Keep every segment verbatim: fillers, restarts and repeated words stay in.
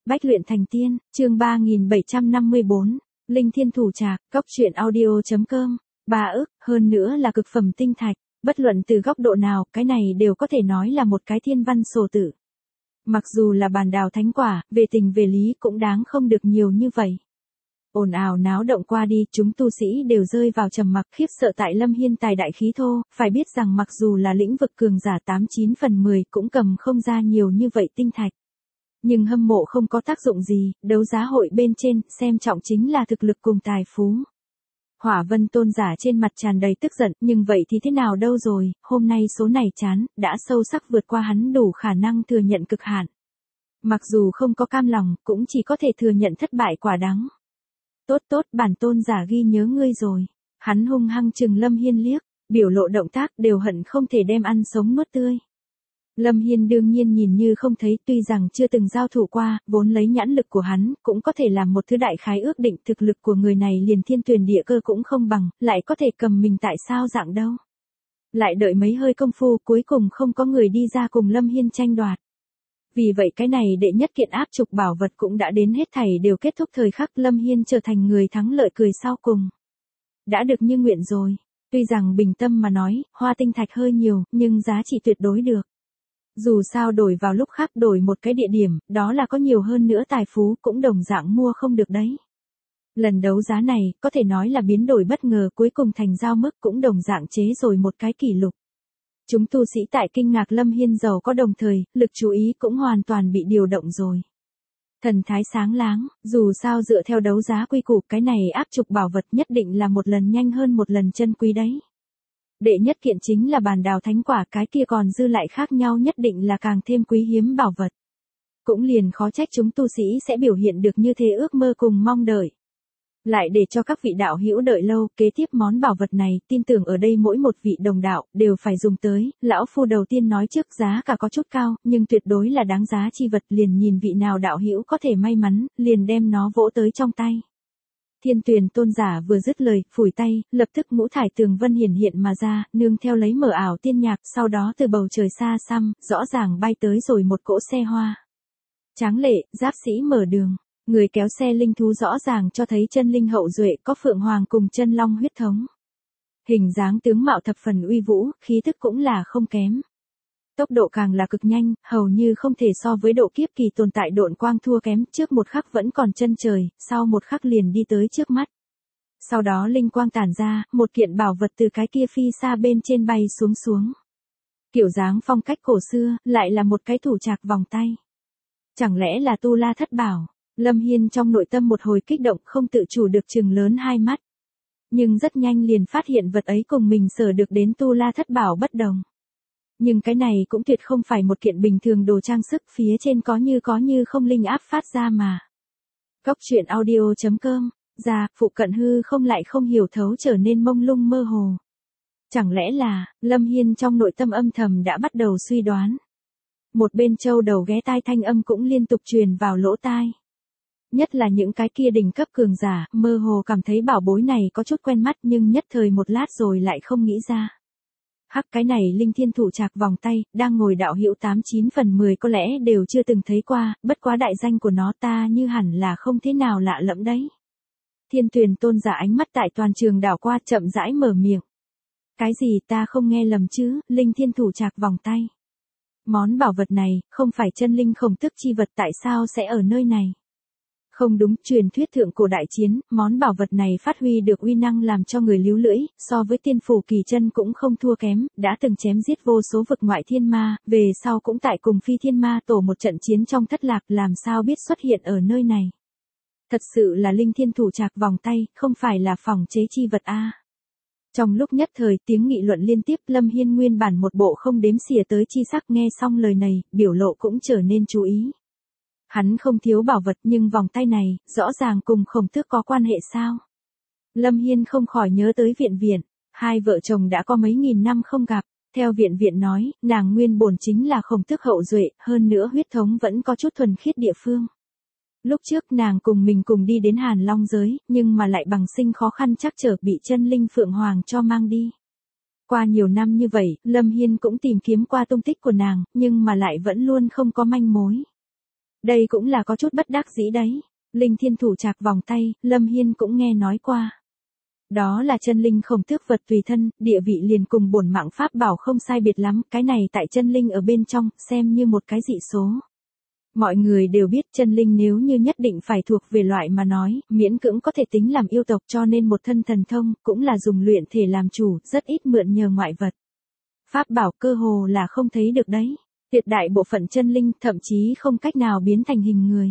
Bách luyện thành tiên, chương ba nghìn bảy trăm năm mươi bốn, Linh Thiên Thủ Trạc, Cốc truyện audio chấm com, ba ức, hơn nữa là cực phẩm tinh thạch, bất luận từ góc độ nào, cái này đều có thể nói là một cái thiên văn sổ tử. Mặc dù là bàn đào thánh quả, về tình về lý cũng đáng không được nhiều như vậy. Ồn ào náo động qua đi, chúng tu sĩ đều rơi vào trầm mặc khiếp sợ tại Lâm Hiên tài đại khí thô, phải biết rằng mặc dù là lĩnh vực cường giả tám chín phần mười cũng cầm không ra nhiều như vậy tinh thạch. Nhưng hâm mộ không có tác dụng gì, đấu giá hội bên trên, xem trọng chính là thực lực cùng tài phú. Hỏa Vân Tôn giả trên mặt tràn đầy tức giận, nhưng vậy thì thế nào đâu rồi, hôm nay số này chán, đã sâu sắc vượt qua hắn đủ khả năng thừa nhận cực hạn. Mặc dù không có cam lòng, cũng chỉ có thể thừa nhận thất bại quả đắng. Tốt tốt, bản tôn giả ghi nhớ ngươi rồi. Hắn hung hăng trừng Lâm Hiên liếc, biểu lộ động tác đều hận không thể đem ăn sống nuốt tươi. Lâm Hiên đương nhiên nhìn như không thấy, tuy rằng chưa từng giao thủ qua, vốn lấy nhãn lực của hắn, cũng có thể làm một thứ đại khái ước định thực lực của người này liền thiên tuyển địa cơ cũng không bằng, lại có thể cầm mình tại sao dạng đâu. Lại đợi mấy hơi công phu, cuối cùng không có người đi ra cùng Lâm Hiên tranh đoạt. Vì vậy cái này đệ nhất kiện áp trục bảo vật cũng đã đến hết thảy đều kết thúc thời khắc Lâm Hiên trở thành người thắng lợi cười sau cùng. Đã được như nguyện rồi, tuy rằng bình tâm mà nói, hoa tinh thạch hơi nhiều, nhưng giá trị tuyệt đối được. Dù sao đổi vào lúc khác đổi một cái địa điểm, đó là có nhiều hơn nữa tài phú cũng đồng dạng mua không được đấy. Lần đấu giá này, có thể nói là biến đổi bất ngờ cuối cùng thành giao mức cũng đồng dạng chế rồi một cái kỷ lục. Chúng tu sĩ tại kinh ngạc Lâm Hiên giàu có đồng thời, lực chú ý cũng hoàn toàn bị điều động rồi. Thần thái sáng láng, dù sao dựa theo đấu giá quy củ cái này áp trục bảo vật nhất định là một lần nhanh hơn một lần chân quý đấy. Đệ nhất kiện chính là bàn đào thánh quả, cái kia còn dư lại khác nhau nhất định là càng thêm quý hiếm bảo vật. Cũng liền khó trách chúng tu sĩ sẽ biểu hiện được như thế ước mơ cùng mong đợi. Lại để cho các vị đạo hữu đợi lâu, kế tiếp món bảo vật này, tin tưởng ở đây mỗi một vị đồng đạo, đều phải dùng tới, lão phu đầu tiên nói trước giá cả có chút cao, nhưng tuyệt đối là đáng giá chi vật, liền nhìn vị nào đạo hữu có thể may mắn, liền đem nó vỗ tới trong tay. Thiên Tuyền Tôn giả vừa dứt lời, phủi tay, lập tức ngũ thải tường vân hiển hiện mà ra, nương theo lấy mở ảo tiên nhạc, sau đó từ bầu trời xa xăm, rõ ràng bay tới rồi một cỗ xe hoa. Tráng lệ, giáp sĩ mở đường. Người kéo xe linh thú rõ ràng cho thấy chân linh hậu duệ có phượng hoàng cùng chân long huyết thống. Hình dáng tướng mạo thập phần uy vũ, khí thức cũng là không kém. Tốc độ càng là cực nhanh, hầu như không thể so với độ kiếp kỳ tồn tại độn quang thua kém, trước một khắc vẫn còn chân trời, sau một khắc liền đi tới trước mắt. Sau đó linh quang tản ra, một kiện bảo vật từ cái kia phi xa bên trên bay xuống xuống. Kiểu dáng phong cách cổ xưa, lại là một cái thủ trạc vòng tay. Chẳng lẽ là tu la thất bảo? Lâm Hiên trong nội tâm một hồi kích động không tự chủ được trừng lớn hai mắt. Nhưng rất nhanh liền phát hiện vật ấy cùng mình sở được đến tu la thất bảo bất đồng. Nhưng cái này cũng tuyệt không phải một kiện bình thường đồ trang sức, phía trên có như có như không linh áp phát ra mà. Cốc truyện audio chấm com, ra, phụ cận hư không lại không hiểu thấu trở nên mông lung mơ hồ. Chẳng lẽ là, Lâm Hiên trong nội tâm âm thầm đã bắt đầu suy đoán. Một bên châu đầu ghé tai thanh âm cũng liên tục truyền vào lỗ tai. Nhất là những cái kia đỉnh cấp cường giả, mơ hồ cảm thấy bảo bối này có chút quen mắt nhưng nhất thời một lát rồi lại không nghĩ ra. Hắc, cái này Linh Thiên Thủ Trạc vòng tay, đang ngồi đạo hữu tám chín phần mười có lẽ đều chưa từng thấy qua, bất quá đại danh của nó ta như hẳn là không thế nào lạ lẫm đấy. Thiên Tuyền Tôn giả ánh mắt tại toàn trường đảo qua, chậm rãi mở miệng. Cái gì, ta không nghe lầm chứ, Linh Thiên Thủ Trạc vòng tay. Món bảo vật này, không phải chân linh khổng tức chi vật, tại sao sẽ ở nơi này? Không đúng, truyền thuyết thượng cổ đại chiến, món bảo vật này phát huy được uy năng làm cho người líu lưỡi, so với tiên phủ kỳ chân cũng không thua kém, đã từng chém giết vô số vực ngoại thiên ma, về sau cũng tại cùng phi thiên ma tổ một trận chiến trong thất lạc, làm sao biết xuất hiện ở nơi này. Thật sự là Linh Thiên Thủ Trạc vòng tay, không phải là phòng chế chi vật a. Trong lúc nhất thời tiếng nghị luận liên tiếp, Lâm Hiên nguyên bản một bộ không đếm xỉa tới chi sắc, nghe xong lời này, biểu lộ cũng trở nên chú ý. Hắn không thiếu bảo vật nhưng vòng tay này, rõ ràng cùng khổng tước có quan hệ sao? Lâm Hiên không khỏi nhớ tới Viện Viện, hai vợ chồng đã có mấy nghìn năm không gặp, theo Viện Viện nói, nàng nguyên bổn chính là khổng tước hậu duệ, hơn nữa huyết thống vẫn có chút thuần khiết địa phương. Lúc trước nàng cùng mình cùng đi đến Hàn Long giới, nhưng mà lại bằng sinh khó khăn trắc trở bị chân linh Phượng Hoàng cho mang đi. Qua nhiều năm như vậy, Lâm Hiên cũng tìm kiếm qua tung tích của nàng, nhưng mà lại vẫn luôn không có manh mối. Đây cũng là có chút bất đắc dĩ đấy. Linh thiên thủ trạc vòng tay, Lâm Hiên cũng nghe nói qua. Đó là chân linh khổng tước vật tùy thân, địa vị liền cùng bổn mạng pháp bảo không sai biệt lắm, cái này tại chân linh ở bên trong, xem như một cái dị số. Mọi người đều biết chân linh nếu như nhất định phải thuộc về loại mà nói, miễn cưỡng có thể tính làm yêu tộc cho nên một thân thần thông, cũng là dùng luyện thể làm chủ, rất ít mượn nhờ ngoại vật. Pháp bảo cơ hồ là không thấy được đấy. Tuyệt đại bộ phận chân linh thậm chí không cách nào biến thành hình người.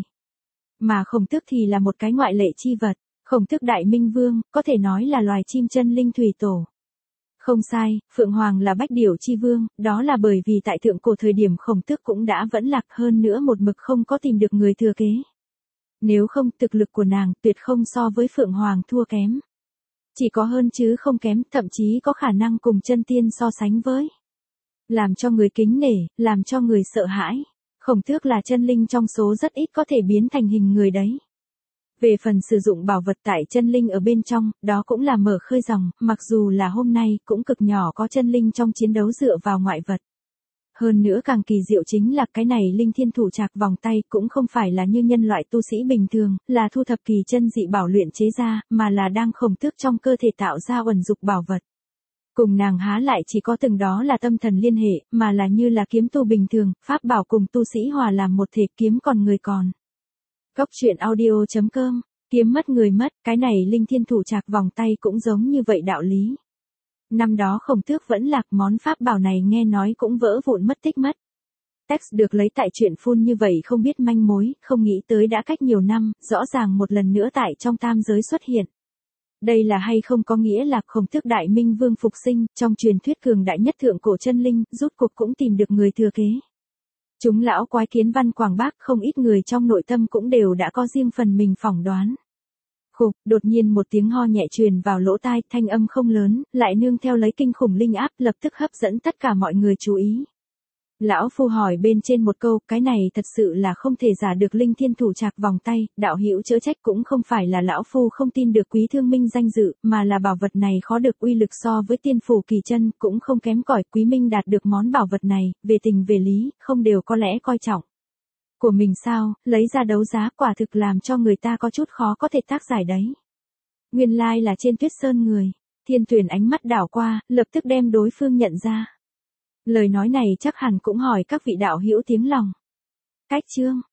Mà khổng tước thì là một cái ngoại lệ chi vật. Khổng tước đại minh vương, có thể nói là loài chim chân linh thủy tổ. Không sai, Phượng Hoàng là bách điểu chi vương, đó là bởi vì tại thượng cổ thời điểm khổng tước cũng đã vẫn lạc hơn nữa một mực không có tìm được người thừa kế. Nếu không, thực lực của nàng tuyệt không so với Phượng Hoàng thua kém. Chỉ có hơn chứ không kém, thậm chí có khả năng cùng chân tiên so sánh với. Làm cho người kính nể, làm cho người sợ hãi. Khổng tước là chân linh trong số rất ít có thể biến thành hình người đấy. Về phần sử dụng bảo vật tại chân linh ở bên trong, đó cũng là mở khơi dòng, mặc dù là hôm nay cũng cực nhỏ có chân linh trong chiến đấu dựa vào ngoại vật. Hơn nữa càng kỳ diệu chính là cái này linh thiên thủ trạc vòng tay cũng không phải là như nhân loại tu sĩ bình thường, là thu thập kỳ chân dị bảo luyện chế ra, mà là đang khổng tước trong cơ thể tạo ra uẩn dục bảo vật. Cùng nàng há lại chỉ có từng đó là tâm thần liên hệ, mà là như là kiếm tu bình thường, pháp bảo cùng tu sĩ hòa làm một thể, kiếm còn người còn. Góc truyện audio chấm com, kiếm mất người mất, cái này linh thiên thủ trạc vòng tay cũng giống như vậy đạo lý. Năm đó khổng tước vẫn lạc, món pháp bảo này nghe nói cũng vỡ vụn mất tích mất. Text được lấy tại truyện phun như vậy không biết manh mối, không nghĩ tới đã cách nhiều năm, rõ ràng một lần nữa tại trong tam giới xuất hiện. Đây là hay không có nghĩa là khổng tước đại minh vương phục sinh, trong truyền thuyết cường đại nhất thượng cổ chân linh, rút cuộc cũng tìm được người thừa kế. Chúng lão quái kiến văn quảng bác, không ít người trong nội tâm cũng đều đã có riêng phần mình phỏng đoán. Khục, đột nhiên một tiếng ho nhẹ truyền vào lỗ tai, thanh âm không lớn, lại nương theo lấy kinh khủng linh áp, lập tức hấp dẫn tất cả mọi người chú ý. Lão phu hỏi bên trên một câu, cái này thật sự là không thể giả được linh thiên thủ trạc vòng tay, đạo hữu chữa trách cũng không phải là lão phu không tin được quý thương minh danh dự, mà là bảo vật này khó được uy lực so với tiên phủ kỳ chân, cũng không kém cỏi, quý minh đạt được món bảo vật này, về tình về lý, không đều có lẽ coi trọng. Của mình sao, lấy ra đấu giá quả thực làm cho người ta có chút khó có thể tác giải đấy. Nguyên lai là trên tuyết sơn người, Thiên Tuyển ánh mắt đảo qua, lập tức đem đối phương nhận ra. Lời nói này chắc hẳn cũng hỏi các vị đạo hữu tiếng lòng. Cách chương